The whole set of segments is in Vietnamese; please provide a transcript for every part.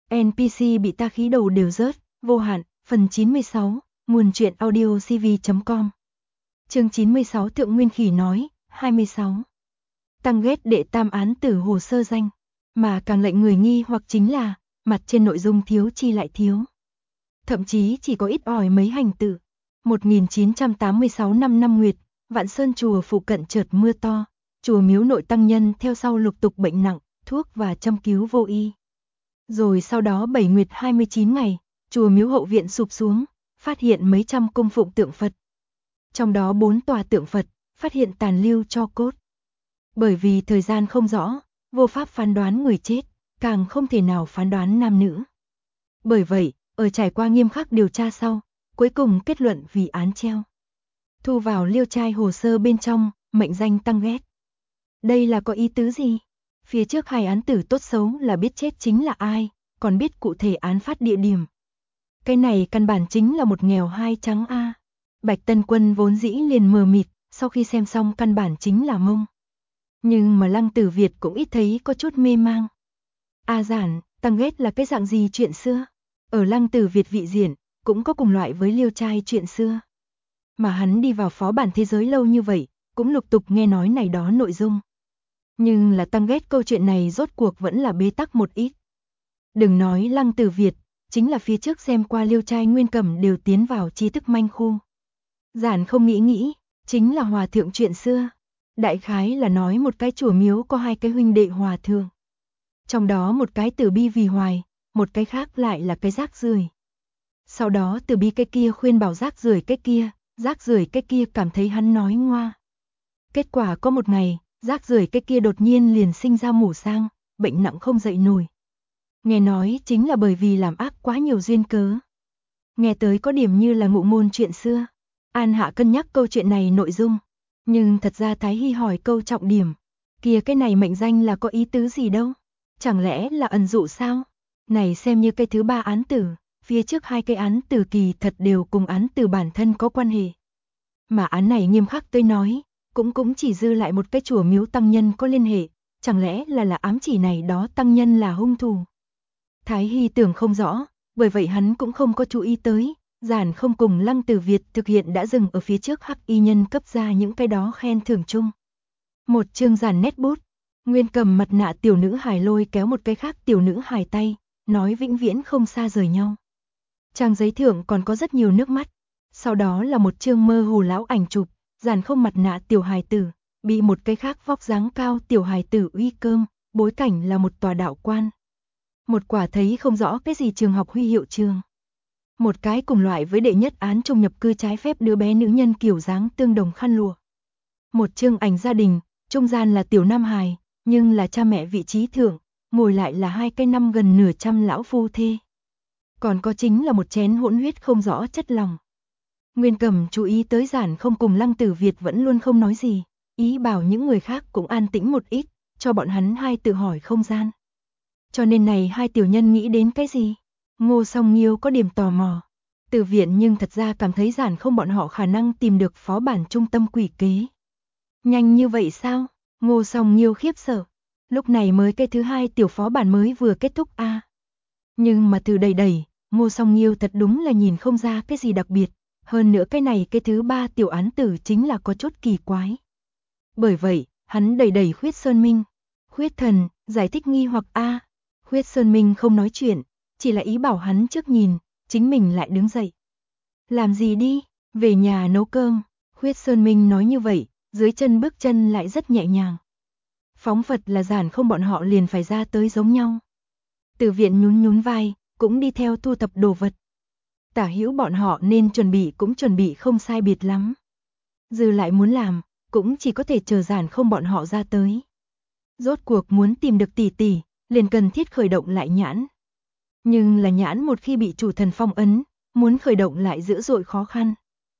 NPC bị ta khí đầu đều rớt, vô hạn, phần 96, nguồn truyện audio cv.com. Chương 96 Thượng Nguyên Khỉ nói, 26. Tăng ghét đệ tam án tử hồ sơ danh, mà càng lệnh người nghi hoặc chính là, mặt trên nội dung thiếu chi lại thiếu. Thậm chí chỉ có ít ỏi mấy hành tự. 1986 năm Nguyệt, Vạn Sơn chùa phụ cận chợt mưa to, chùa miếu nội tăng nhân theo sau lục tục bệnh nặng, thuốc và châm cứu vô y. Rồi sau đó 7 nguyệt 29 ngày, chùa miếu hậu viện sụp xuống, phát hiện mấy trăm cung phụng tượng Phật. Trong đó 4 tòa tượng Phật, phát hiện tàn lưu tro cốt. Bởi vì thời gian không rõ, vô pháp phán đoán người chết, càng không thể nào phán đoán nam nữ. Bởi vậy, ở trải qua nghiêm khắc điều tra sau, cuối cùng kết luận vì án treo. Thu vào liêu trai hồ sơ bên trong, mệnh danh Tăng ghét. Đây là có ý tứ gì? Phía trước hai án tử tốt xấu là biết chết chính là ai, còn biết cụ thể án phát địa điểm. Cái này căn bản chính là một nghèo hai trắng a. Bạch Tân Quân vốn dĩ liền mờ mịt, sau khi xem xong căn bản chính là mông. Nhưng mà Lăng Tử Việt cũng ít thấy có chút mê mang. A giản, Tăng ghét là cái dạng gì chuyện xưa? Ở Lăng Tử Việt vị diện, cũng có cùng loại với liêu trai chuyện xưa. Mà hắn đi vào phó bản thế giới lâu như vậy, cũng lục tục nghe nói này đó nội dung. Nhưng là Tăng ghét câu chuyện này rốt cuộc vẫn là bế tắc một ít. Đừng nói Lăng Tử Việt, chính là phía trước xem qua liêu trai Nguyên Cẩm đều tiến vào tri thức manh khu. Giản không nghĩ, chính là hòa thượng chuyện xưa. Đại khái là nói một cái chùa miếu có hai cái huynh đệ hòa thượng. Trong đó một cái Từ Bi vì hoài, một cái khác lại là cái rác rưởi. Sau đó Từ Bi cái kia khuyên bảo rác rưởi cái kia cảm thấy hắn nói ngoa. Kết quả có một ngày, rác rưởi cái kia đột nhiên liền sinh ra mủ sang, bệnh nặng không dậy nổi. Nghe nói chính là bởi vì làm ác quá nhiều duyên cớ. Nghe tới có điểm như là ngụ ngôn chuyện xưa. An Hạ cân nhắc câu chuyện này nội dung. Nhưng thật ra Thái Hy hỏi câu trọng điểm. Kìa cái này mệnh danh là có ý tứ gì đâu? Chẳng lẽ là ẩn dụ sao? Này xem như cái thứ ba án tử. Phía trước hai cái án tử kỳ thật đều cùng án tử bản thân có quan hệ. Mà án này nghiêm khắc tôi nói, cũng chỉ dư lại một cái chùa miếu tăng nhân có liên hệ. Chẳng lẽ là ám chỉ này đó tăng nhân là hung thủ? Thái Hy tưởng không rõ, bởi vậy hắn cũng không có chú ý tới. Giản không cùng Lăng Tử Việt thực hiện đã dừng ở phía trước hắc y nhân cấp ra những cái đó khen thưởng chung. Một chương giản nét bút, Nguyên cầm mặt nạ tiểu nữ hài lôi kéo một cái khác tiểu nữ hài tay, nói vĩnh viễn không xa rời nhau. Trang giấy thưởng còn có rất nhiều nước mắt, sau đó là một chương mơ hồ lão ảnh chụp, giản không mặt nạ tiểu hài tử, bị một cái khác vóc dáng cao tiểu hài tử uy cơm, bối cảnh là một tòa đạo quan. Một quả thấy không rõ cái gì trường học huy hiệu trường. Một cái cùng loại với đệ nhất án trong nhập cư trái phép đứa bé nữ nhân kiểu dáng tương đồng khăn lụa. Một chương ảnh gia đình, trung gian là tiểu nam hài, nhưng là cha mẹ vị trí thượng, ngồi lại là hai cái năm gần nửa trăm lão phu thê. Còn có chính là một chén hỗn huyết không rõ chất lòng. Nguyên Cầm chú ý tới giản không cùng Lăng Tử Việt vẫn luôn không nói gì, ý bảo những người khác cũng an tĩnh một ít, cho bọn hắn hai tự hỏi không gian. Cho nên này hai tiểu nhân nghĩ đến cái gì? Ngô Song Nghiêu có điểm tò mò. Từ viện nhưng thật ra cảm thấy giản không bọn họ khả năng tìm được phó bản trung tâm quỷ kế. Nhanh như vậy sao? Ngô Song Nghiêu khiếp sợ. Lúc này mới cái thứ hai tiểu phó bản mới vừa kết thúc a. Nhưng mà từ đầy, Ngô Song Nghiêu thật đúng là nhìn không ra cái gì đặc biệt. Hơn nữa cái này cái thứ ba tiểu án tử chính là có chút kỳ quái. Bởi vậy, hắn đầy Khuyết Sơn Minh. Khuyết Thần, giải thích nghi hoặc a. Khuyết Sơn Minh không nói chuyện, chỉ là ý bảo hắn trước nhìn, chính mình lại đứng dậy. Làm gì đi, về nhà nấu cơm, Khuyết Sơn Minh nói như vậy, dưới chân bước chân lại rất nhẹ nhàng. Phóng Phật là giản không bọn họ liền phải ra tới giống nhau. Từ viện nhún vai, cũng đi theo thu thập đồ vật. Tả hữu bọn họ nên cũng chuẩn bị không sai biệt lắm. Dư lại muốn làm, cũng chỉ có thể chờ giản không bọn họ ra tới. Rốt cuộc muốn tìm được tỷ, liền cần thiết khởi động lại nhãn. Nhưng là nhãn một khi bị chủ thần phong ấn, muốn khởi động lại dữ dội khó khăn.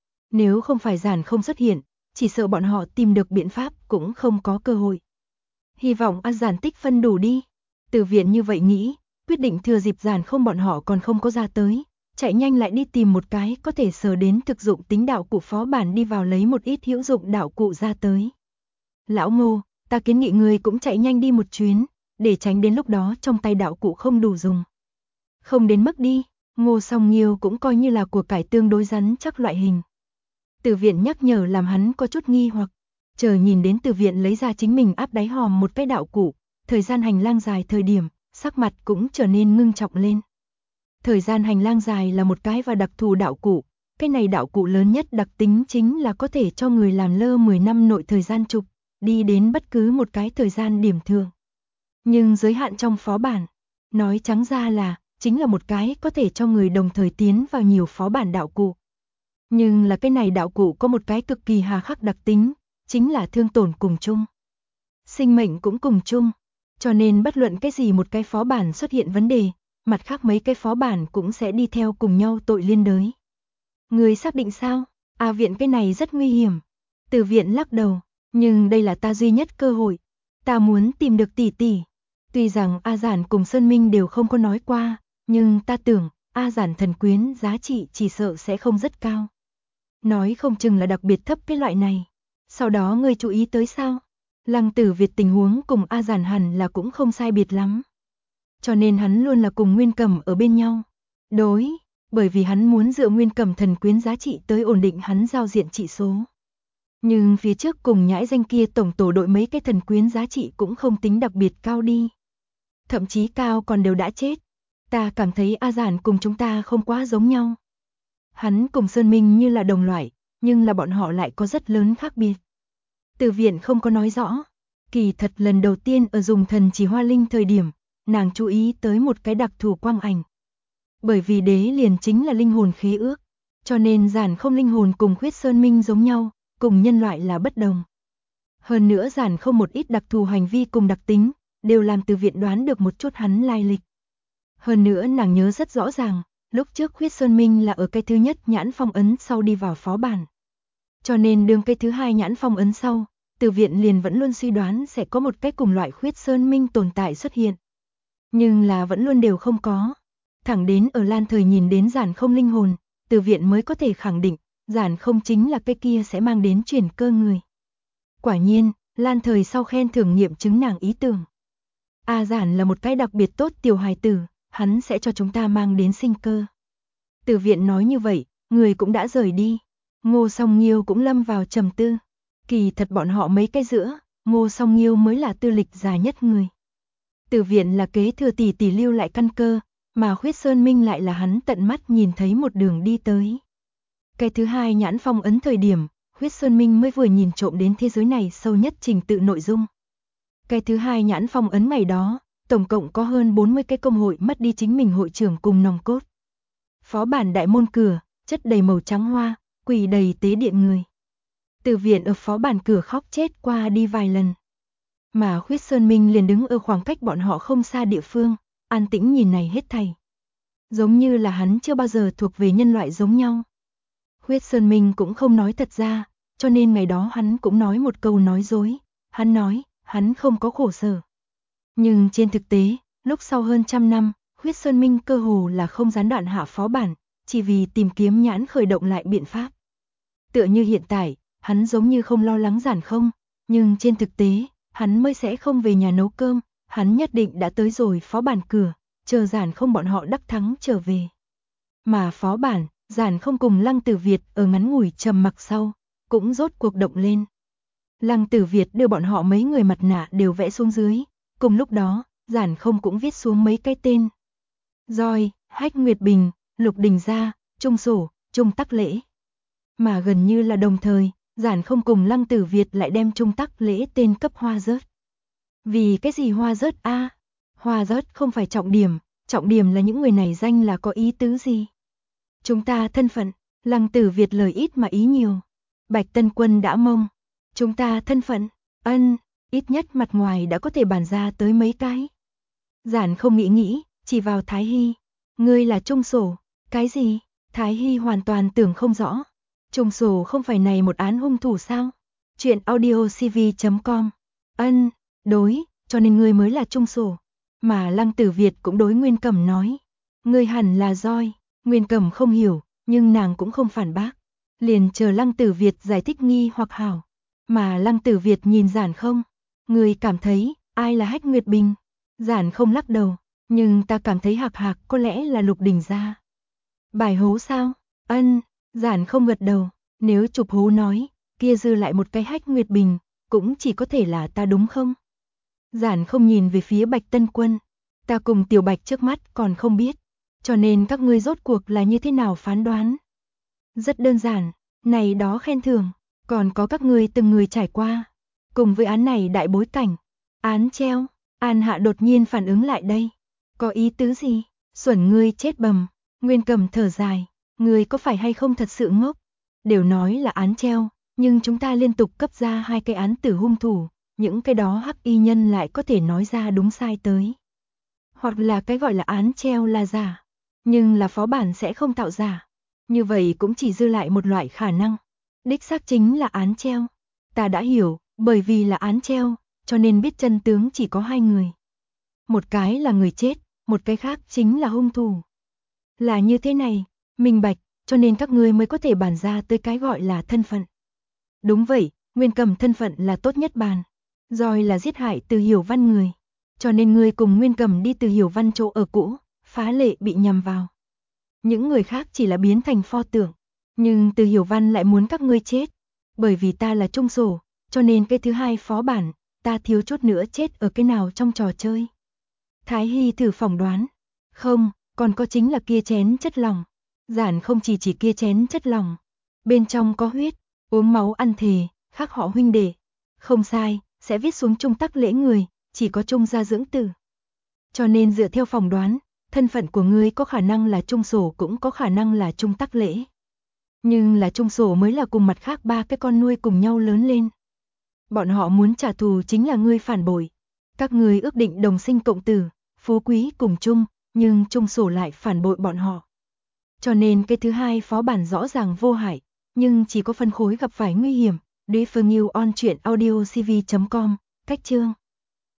Nếu không phải giản không xuất hiện, chỉ sợ bọn họ tìm được biện pháp cũng không có cơ hội. Hy vọng giản tích phân đủ đi. Từ viện như vậy nghĩ, quyết định thừa dịp giản không bọn họ còn không có ra tới, chạy nhanh lại đi tìm một cái có thể sờ đến thực dụng tính đạo cụ phó bản đi vào lấy một ít hữu dụng đạo cụ ra tới. Lão Ngô, ta kiến nghị người cũng chạy nhanh đi một chuyến, để tránh đến lúc đó trong tay đạo cụ không đủ dùng. Không đến mức đi, Ngô Song Nghiêu cũng coi như là của cải tương đối rắn chắc loại hình. Từ Viện nhắc nhở làm hắn có chút nghi hoặc, chờ nhìn đến Từ Viện lấy ra chính mình áp đáy hòm một cái đạo cụ, thời gian hành lang dài thời điểm, sắc mặt cũng trở nên ngưng trọng lên. Thời gian hành lang dài là một cái và đặc thù đạo cụ, cái này đạo cụ lớn nhất đặc tính chính là có thể cho người làm lơ 10 năm nội thời gian trục, đi đến bất cứ một cái thời gian điểm thường. Nhưng giới hạn trong phó bản, nói trắng ra là, chính là một cái có thể cho người đồng thời tiến vào nhiều phó bản đạo cụ. Nhưng là cái này đạo cụ có một cái cực kỳ hà khắc đặc tính, chính là thương tổn cùng chung. Sinh mệnh cũng cùng chung, cho nên bất luận cái gì một cái phó bản xuất hiện vấn đề, mặt khác mấy cái phó bản cũng sẽ đi theo cùng nhau tội liên đới. Người xác định sao? A Viện cái này rất nguy hiểm. Từ Viện lắc đầu, nhưng đây là ta duy nhất cơ hội. Ta muốn tìm được tỷ tỷ. Tuy rằng A Giản cùng Sơn Minh đều không có nói qua, nhưng ta tưởng A Giản thần quyến giá trị chỉ sợ sẽ không rất cao. Nói không chừng là đặc biệt thấp cái loại này. Sau đó ngươi chú ý tới sao? Lăng Tử Việt tình huống cùng A Giản hẳn là cũng không sai biệt lắm. Cho nên hắn luôn là cùng Nguyên Cẩm ở bên nhau. Đối, bởi vì hắn muốn dựa Nguyên Cẩm thần quyến giá trị tới ổn định hắn giao diện trị số. Nhưng phía trước cùng nhãi danh kia tổng tổ đội mấy cái thần quyến giá trị cũng không tính đặc biệt cao đi. Thậm chí cao còn đều đã chết. Ta cảm thấy A Giản cùng chúng ta không quá giống nhau. Hắn cùng Sơn Minh như là đồng loại, nhưng là bọn họ lại có rất lớn khác biệt. Từ Viện không có nói rõ. Kỳ thật lần đầu tiên ở dùng thần chỉ hoa linh thời điểm, nàng chú ý tới một cái đặc thù quang ảnh. Bởi vì đế liền chính là linh hồn khế ước, cho nên Giản không linh hồn cùng Khuyết Sơn Minh giống nhau, cùng nhân loại là bất đồng. Hơn nữa Giản không một ít đặc thù hành vi cùng đặc tính, đều làm Từ Viện đoán được một chút hắn lai lịch. Hơn nữa nàng nhớ rất rõ ràng, lúc trước Khuyết Sơn Minh là ở cái thứ nhất nhãn phong ấn sau đi vào phó bản. Cho nên đương cái thứ hai nhãn phong ấn sau, Từ Viện liền vẫn luôn suy đoán sẽ có một cái cùng loại Khuyết Sơn Minh tồn tại xuất hiện. Nhưng là vẫn luôn đều không có. Thẳng đến ở Lan Thời nhìn đến Giản không linh hồn, Từ Viện mới có thể khẳng định, Giản không chính là cái kia sẽ mang đến chuyển cơ người. Quả nhiên, Lan Thời sau khen thưởng nghiệm chứng nàng ý tưởng. A Giản là một cái đặc biệt tốt tiểu hài tử, hắn sẽ cho chúng ta mang đến sinh cơ. Từ Viện nói như vậy, người cũng đã rời đi. Ngô Song Nghiêu cũng lâm vào trầm tư. Kỳ thật bọn họ mấy cái giữa, Ngô Song Nghiêu mới là tư lịch dài nhất người. Từ Viện là kế thừa tỷ tỷ lưu lại căn cơ, mà Khuyết Sơn Minh lại là hắn tận mắt nhìn thấy một đường đi tới. Cái thứ hai nhãn phong ấn thời điểm, Khuyết Sơn Minh mới vừa nhìn trộm đến thế giới này sâu nhất trình tự nội dung. Cái thứ hai nhãn phong ấn ngày đó, tổng cộng có hơn 40 cái công hội mất đi chính mình hội trưởng cùng nòng cốt. Phó bản đại môn cửa, chất đầy màu trắng hoa, quỳ đầy tế điện người. Từ Viện ở phó bản cửa khóc chết qua đi vài lần. Mà Khuyết Sơn Minh liền đứng ở khoảng cách bọn họ không xa địa phương, an tĩnh nhìn này hết thảy. Giống như là hắn chưa bao giờ thuộc về nhân loại giống nhau. Khuyết Sơn Minh cũng không nói thật ra, cho nên ngày đó hắn cũng nói một câu nói dối. Hắn nói, hắn không có khổ sở. Nhưng trên thực tế, lúc sau hơn trăm năm, Khuyết Sơn Minh cơ hồ là không gián đoạn hạ phó bản, chỉ vì tìm kiếm nhãn khởi động lại biện pháp. Tựa như hiện tại, hắn giống như không lo lắng Giản không, nhưng trên thực tế, hắn mới sẽ không về nhà nấu cơm, hắn nhất định đã tới rồi phó bản cửa, chờ Giản không bọn họ đắc thắng trở về. Mà phó bản, Giản không cùng Lăng Tử Việt ở ngắn ngủi trầm mặc sau, cũng rốt cuộc động lên. Lăng Tử Việt đưa bọn họ mấy người mặt nạ đều vẽ xuống dưới, cùng lúc đó, Giản không cũng viết xuống mấy cái tên. Roi, Hách Nguyệt Bình, Lục Đình Gia, Trung Sổ, Trung Tắc Lễ. Mà gần như là đồng thời, Giản không cùng Lăng Tử Việt lại đem Trung Tắc Lễ tên cấp Hoa Rớt. Vì cái gì Hoa Rớt a? Hoa Rớt không phải trọng điểm là những người này danh là có ý tứ gì? Chúng ta thân phận, Lăng Tử Việt lời ít mà ý nhiều. Bạch Tân Quân đã mông. Chúng ta thân phận, ít nhất mặt ngoài đã có thể bàn ra tới mấy cái. Giản không nghĩ, chỉ vào Thái Hy. Ngươi là Trung Sổ, cái gì? Thái Hy hoàn toàn tưởng không rõ. Trung Sổ không phải này một án hung thủ sao? Chuyện audiocv.com. Đối, cho nên ngươi mới là Trung Sổ. Mà Lăng Tử Việt cũng đối Nguyên Cẩm nói. Ngươi hẳn là Roi. Nguyên Cẩm không hiểu, nhưng nàng cũng không phản bác. Liền chờ Lăng Tử Việt giải thích nghi hoặc hảo. Mà Lăng Tử Việt nhìn Giản không. Ngươi cảm thấy, ai là Hách Nguyệt Bình? Giản không lắc đầu. Nhưng ta cảm thấy Hạc Hạc có lẽ là Lục Đình gia. Bài hố sao? Ân, Giản không gật đầu, nếu chụp hố nói, kia dư lại một cái Hách Nguyệt Bình, cũng chỉ có thể là ta đúng không? Giản không nhìn về phía Bạch Tân Quân, ta cùng Tiểu Bạch trước mắt còn không biết, cho nên các ngươi rốt cuộc là như thế nào phán đoán? Rất đơn giản, này đó khen thưởng, còn có các ngươi từng người trải qua, cùng với án này đại bối cảnh, án treo. An Hạ đột nhiên phản ứng lại đây, có ý tứ gì? Xuẩn ngươi chết bầm. Nguyên Cầm thở dài, ngươi có phải hay không thật sự ngốc? Đều nói là án treo, nhưng chúng ta liên tục cấp ra 2 cái án tử hung thủ, những cái đó hắc y nhân lại có thể nói ra đúng sai tới. Hoặc là cái gọi là án treo là giả, nhưng là phó bản sẽ không tạo giả. Như vậy cũng chỉ dư lại một loại khả năng. Đích xác chính là án treo. Ta đã hiểu, bởi vì là án treo, cho nên biết chân tướng chỉ có 2 người. Một cái là người chết, một cái khác chính là hung thủ. Là như thế này, minh bạch, cho nên các ngươi mới có thể bàn ra tới cái gọi là thân phận. Đúng vậy, Nguyên Cầm thân phận là tốt nhất bàn. Rồi là giết hại Từ Hiểu Văn người. Cho nên ngươi cùng Nguyên Cầm đi Từ Hiểu Văn chỗ ở cũ, phá lệ bị nhầm vào. Những người khác chỉ là biến thành pho tượng. Nhưng Từ Hiểu Văn lại muốn các ngươi chết. Bởi vì ta là trung sổ, cho nên cái thứ hai phó bản, ta thiếu chút nữa chết ở cái nào trong trò chơi. Thái Hy thử phỏng đoán. Không, còn có chính là kia chén chất lỏng. Giản không chỉ kia chén chất lỏng. Bên trong có huyết, uống máu ăn thề, khác họ huynh đệ. Không sai, sẽ viết xuống trung tắc lễ người, chỉ có trung gia dưỡng tử. Cho nên dựa theo phỏng đoán, thân phận của ngươi có khả năng là trung sổ cũng có khả năng là trung tắc lễ. Nhưng là trung sổ mới là cùng mặt khác 3 cái con nuôi cùng nhau lớn lên. Bọn họ muốn trả thù chính là ngươi phản bội. Các ngươi ước định đồng sinh cộng tử, phú quý cùng chung, nhưng trung sổ lại phản bội bọn họ. Cho nên cái thứ hai phó bản rõ ràng vô hại, nhưng chỉ có phân khối gặp phải nguy hiểm. Đối phương yêu on truyện audio cv.com, cách chương.